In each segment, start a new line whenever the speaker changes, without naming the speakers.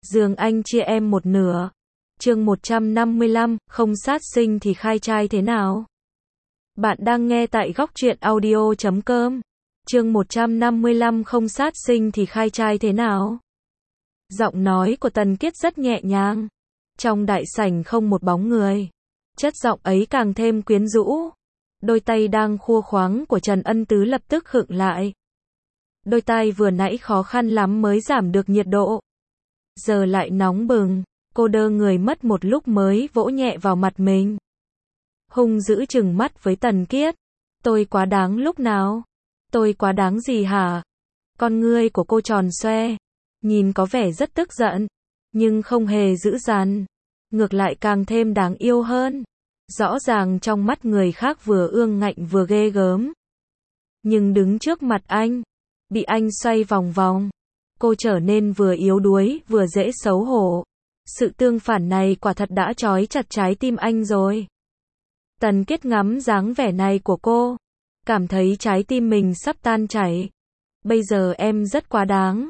giường anh chia em một nửa. Chương 155, không sát sinh thì khai trai thế nào? Bạn đang nghe tại Góc Truyện Audio.com. Chương 155, không sát sinh thì khai trai thế nào? Giọng nói của Tần Kiết rất nhẹ nhàng. Trong đại sảnh không một bóng người. Chất giọng ấy càng thêm quyến rũ. Đôi tay đang khua khoáng của Trần Ân Tứ lập tức khựng lại. Đôi tay vừa nãy khó khăn lắm mới giảm được nhiệt độ. Giờ lại nóng bừng. Cô đơ người mất một lúc mới vỗ nhẹ vào mặt mình. Hung dữ trừng mắt với Tần Kiết. Tôi quá đáng lúc nào? Tôi quá đáng gì hả? Con ngươi của cô tròn xoe. Nhìn có vẻ rất tức giận. Nhưng không hề dữ dằn. Ngược lại càng thêm đáng yêu hơn. Rõ ràng trong mắt người khác vừa ương ngạnh vừa ghê gớm. Nhưng đứng trước mặt anh. Bị anh xoay vòng vòng. Cô trở nên vừa yếu đuối vừa dễ xấu hổ. Sự tương phản này quả thật đã trói chặt trái tim anh rồi. Tần Kiết ngắm dáng vẻ này của cô. Cảm thấy trái tim mình sắp tan chảy. Bây giờ em rất quá đáng.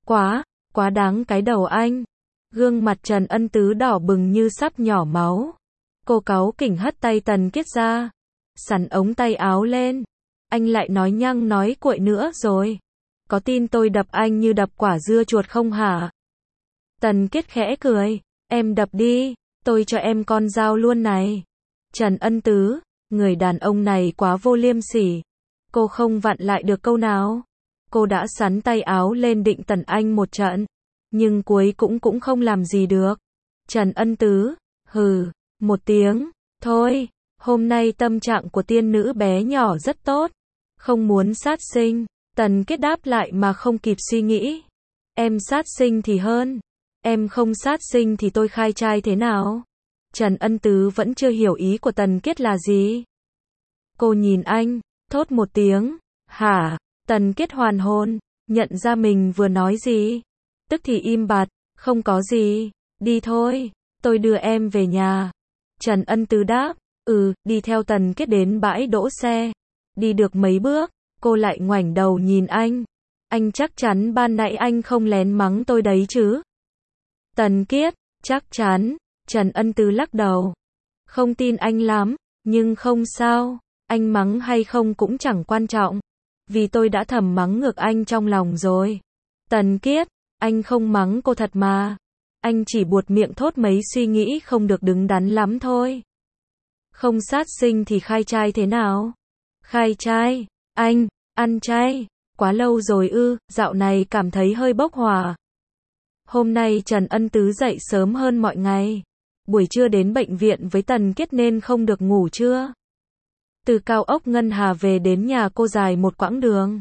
Quá đáng cái đầu anh. Gương mặt Trần Ân Tứ đỏ bừng như sắp nhỏ máu. Cô cáu kỉnh hất tay Tần Kiết ra. Sắn ống tay áo lên. Anh lại nói nhăng nói cuội nữa rồi. Có tin tôi đập anh như đập quả dưa chuột không hả? Tần Kiết khẽ cười. Em đập đi. Tôi cho em con dao luôn này. Trần Ân Tứ. Người đàn ông này quá vô liêm sỉ. Cô không vặn lại được câu nào. Cô đã sắn tay áo lên định tẩn anh một trận. Nhưng cuối cũng không làm gì được. Trần Ân Tứ. Hừ. Một tiếng. Thôi. Hôm nay tâm trạng của tiên nữ bé nhỏ rất tốt. Không muốn sát sinh. Tần Kiết đáp lại mà không kịp suy nghĩ. Em sát sinh thì hơn. Em không sát sinh thì tôi khai trai thế nào? Trần Ân Tứ vẫn chưa hiểu ý của Tần Kiết là gì. Cô nhìn anh, thốt một tiếng. Hả? Tần Kiết hoàn hồn, nhận ra mình vừa nói gì. Tức thì im bặt, không có gì. Đi thôi, tôi đưa em về nhà. Trần Ân Tứ đáp. Đi theo Tần Kiết đến bãi đỗ xe. Đi được mấy bước, cô lại ngoảnh đầu nhìn anh. Anh chắc chắn ban nãy anh không lén mắng tôi đấy chứ? Tần Kiết, chắc chắn. Trần Ân Tứ lắc đầu. Không tin anh lắm, nhưng không sao. Anh mắng hay không cũng chẳng quan trọng. Vì tôi đã thầm mắng ngược anh trong lòng rồi. Tần Kiết, anh không mắng cô thật mà. Anh chỉ buột miệng thốt mấy suy nghĩ không được đứng đắn lắm thôi. Không sát sinh thì khai trai thế nào? Khai trai? Anh, ăn chay. Quá lâu rồi dạo này cảm thấy hơi bốc hỏa. Hôm nay Trần Ân Tứ dậy sớm hơn mọi ngày. Buổi trưa đến bệnh viện với Tần Kiết nên không được ngủ trưa. Từ cao ốc Ngân Hà về đến nhà cô dài một quãng đường.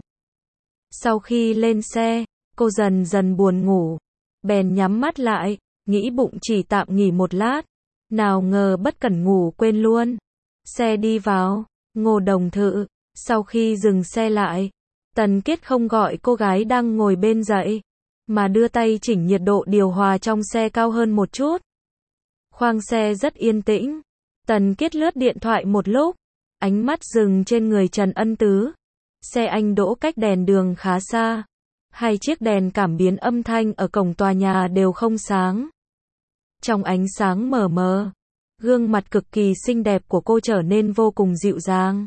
Sau khi lên xe, cô dần dần buồn ngủ. Bèn nhắm mắt lại, nghĩ bụng chỉ tạm nghỉ một lát. Nào ngờ bất cẩn ngủ quên luôn. Xe đi vào, Ngô Đồng Thự. Sau khi dừng xe lại, Tần Kiết không gọi cô gái đang ngồi bên dậy, mà đưa tay chỉnh nhiệt độ điều hòa trong xe cao hơn một chút. Khoang xe rất yên tĩnh. Tần Kiết lướt điện thoại một lúc, ánh mắt dừng trên người Trần Ân Tứ. Xe anh đỗ cách đèn đường khá xa. Hai chiếc đèn cảm biến âm thanh ở cổng tòa nhà đều không sáng. Trong ánh sáng mờ mờ, gương mặt cực kỳ xinh đẹp của cô trở nên vô cùng dịu dàng.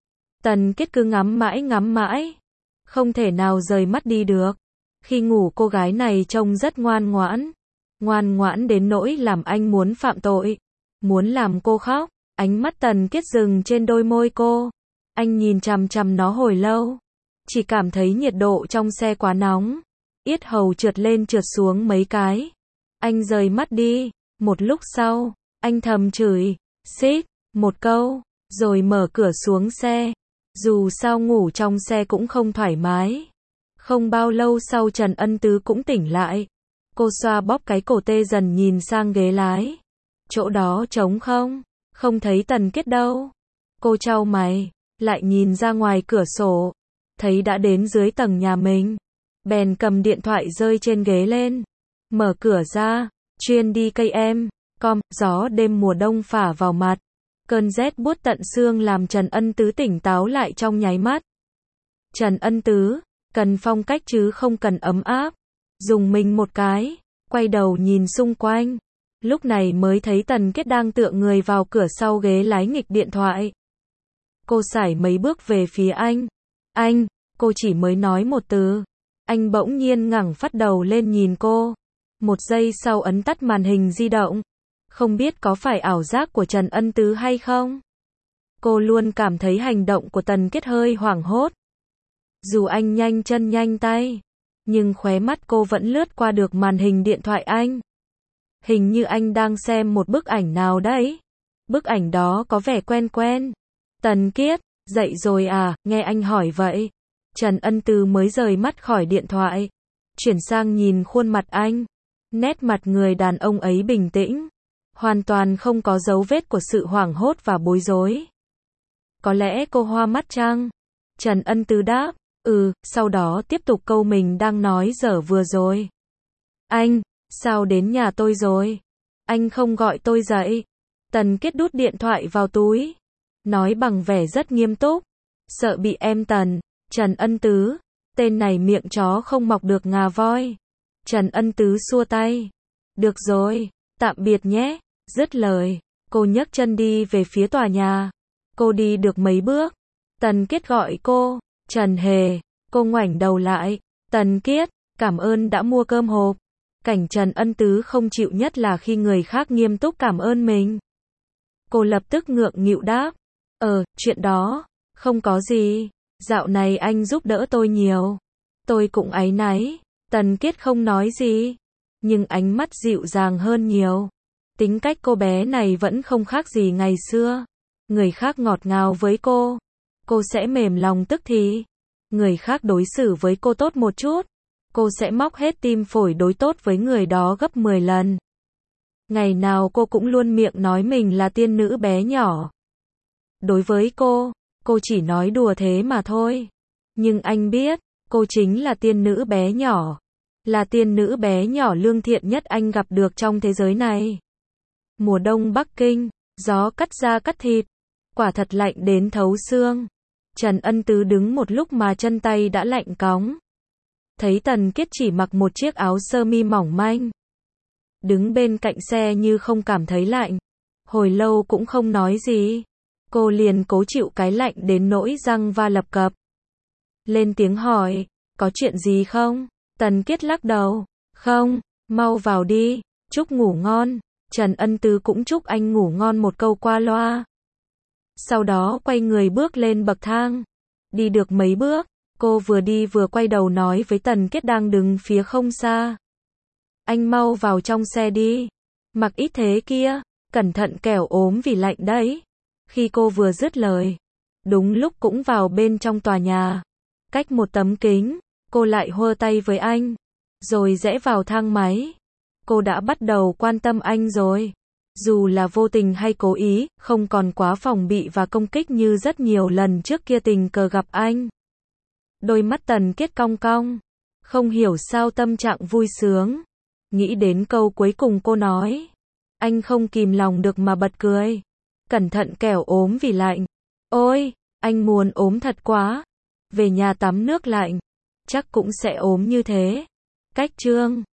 Tần Kiết cứ ngắm mãi. Không thể nào rời mắt đi được. Khi ngủ cô gái này trông rất ngoan ngoãn. Ngoan ngoãn đến nỗi làm anh muốn phạm tội. Muốn làm cô khóc. Ánh mắt Tần Kiết dừng trên đôi môi cô. Anh nhìn chằm chằm nó hồi lâu. Chỉ cảm thấy nhiệt độ trong xe quá nóng. Yết hầu trượt lên trượt xuống mấy cái. Anh rời mắt đi. Một lúc sau, anh thầm chửi. Xít, một câu. Rồi mở cửa xuống xe. Dù sao ngủ trong xe cũng không thoải mái. Không bao lâu sau Trần Ân Tứ cũng tỉnh lại. Cô xoa bóp cái cổ tê dần nhìn sang ghế lái. Chỗ đó trống không? Không thấy Tần Kiết đâu. Cô chau mày, lại nhìn ra ngoài cửa sổ. Thấy đã đến dưới tầng nhà mình. Bèn cầm điện thoại rơi trên ghế lên. Mở cửa ra. Chuyên đi cây em. Gió đêm mùa đông phả vào mặt. Cơn rét buốt tận xương làm Trần Ân Tứ tỉnh táo lại trong nháy mắt. Trần Ân Tứ, cần phong cách chứ không cần ấm áp. Dùng mình một cái. quay đầu nhìn xung quanh. Lúc này mới thấy Tần Kết đang tựa người vào cửa sau ghế lái nghịch điện thoại. Cô sải mấy bước về phía anh. Anh, cô chỉ mới nói một từ. Anh bỗng nhiên ngẩng phát đầu lên nhìn cô. Một giây sau ấn tắt màn hình di động. Không biết có phải ảo giác của Trần Ân Tứ hay không? Cô luôn cảm thấy hành động của Tần Kết hơi hoảng hốt. Dù anh nhanh chân nhanh tay, nhưng khóe mắt cô vẫn lướt qua được màn hình điện thoại anh. Hình như anh đang xem một bức ảnh nào đấy. Bức ảnh đó có vẻ quen quen. Tần Kiết, dậy rồi à, nghe anh hỏi vậy. Trần Ân Từ mới rời mắt khỏi điện thoại, chuyển sang nhìn khuôn mặt anh. Nét mặt người đàn ông ấy bình tĩnh, hoàn toàn không có dấu vết của sự hoảng hốt và bối rối. Có lẽ cô hoa mắt chăng? Trần Ân Từ đáp, sau đó tiếp tục câu mình đang nói dở vừa rồi. Anh, sao đến nhà tôi rồi? Anh không gọi tôi dậy. Tần Kết đút điện thoại vào túi, nói bằng vẻ rất nghiêm túc. Sợ bị em Tần. Trần Ân Tứ, tên này miệng chó không mọc được ngà voi. Trần Ân Tứ xua tay. Được rồi, tạm biệt nhé. Dứt lời, cô nhấc chân đi về phía tòa nhà. Cô đi được mấy bước, Tần Kết gọi cô. Trần Hề, cô ngoảnh đầu lại. Tần Kiết, cảm ơn đã mua cơm hộp. Cảnh Trần Ân Tứ không chịu nhất là khi người khác nghiêm túc cảm ơn mình. Cô lập tức ngượng nghịu đáp. Chuyện đó, không có gì. Dạo này anh giúp đỡ tôi nhiều. Tôi cũng áy náy. Tần Kiết không nói gì, nhưng ánh mắt dịu dàng hơn nhiều. Tính cách cô bé này vẫn không khác gì ngày xưa. Người khác ngọt ngào với cô sẽ mềm lòng tức thì. Người khác đối xử với cô tốt một chút, cô sẽ móc hết tim phổi đối tốt với người đó gấp 10 lần. Ngày nào cô cũng luôn miệng nói mình là tiên nữ bé nhỏ. Đối với cô chỉ nói đùa thế mà thôi. Nhưng anh biết, cô chính là tiên nữ bé nhỏ. Là tiên nữ bé nhỏ lương thiện nhất anh gặp được trong thế giới này. Mùa đông Bắc Kinh, gió cắt da cắt thịt, quả thật lạnh đến thấu xương. Trần Ân Tứ đứng một lúc mà chân tay đã lạnh cóng. Thấy Tần Kiết chỉ mặc một chiếc áo sơ mi mỏng manh, đứng bên cạnh xe như không cảm thấy lạnh. Hồi lâu cũng không nói gì. Cô liền cố chịu cái lạnh đến nỗi răng va lập cập. Lên tiếng hỏi, có chuyện gì không? Tần Kiết lắc đầu, không, mau vào đi, chúc ngủ ngon. Trần Ân Tứ cũng chúc anh ngủ ngon một câu qua loa. Sau đó quay người bước lên bậc thang. Đi được mấy bước, cô vừa đi vừa quay đầu nói với Tần Kiết đang đứng phía không xa. Anh mau vào trong xe đi. Mặc ít thế kia, cẩn thận kẻo ốm vì lạnh đấy. Khi cô vừa dứt lời, đúng lúc cũng vào bên trong tòa nhà. Cách một tấm kính, cô lại hơ tay với anh, rồi rẽ vào thang máy. Cô đã bắt đầu quan tâm anh rồi. Dù là vô tình hay cố ý, không còn quá phòng bị và công kích như rất nhiều lần trước kia tình cờ gặp anh. Đôi mắt Tần Kiết cong cong, không hiểu sao tâm trạng vui sướng. Nghĩ đến câu cuối cùng cô nói, anh không kìm lòng được mà bật cười. Cẩn thận kẻo ốm vì lạnh. Ôi, anh muốn ốm thật quá. Về nhà tắm nước lạnh, chắc cũng sẽ ốm như thế. Cách chương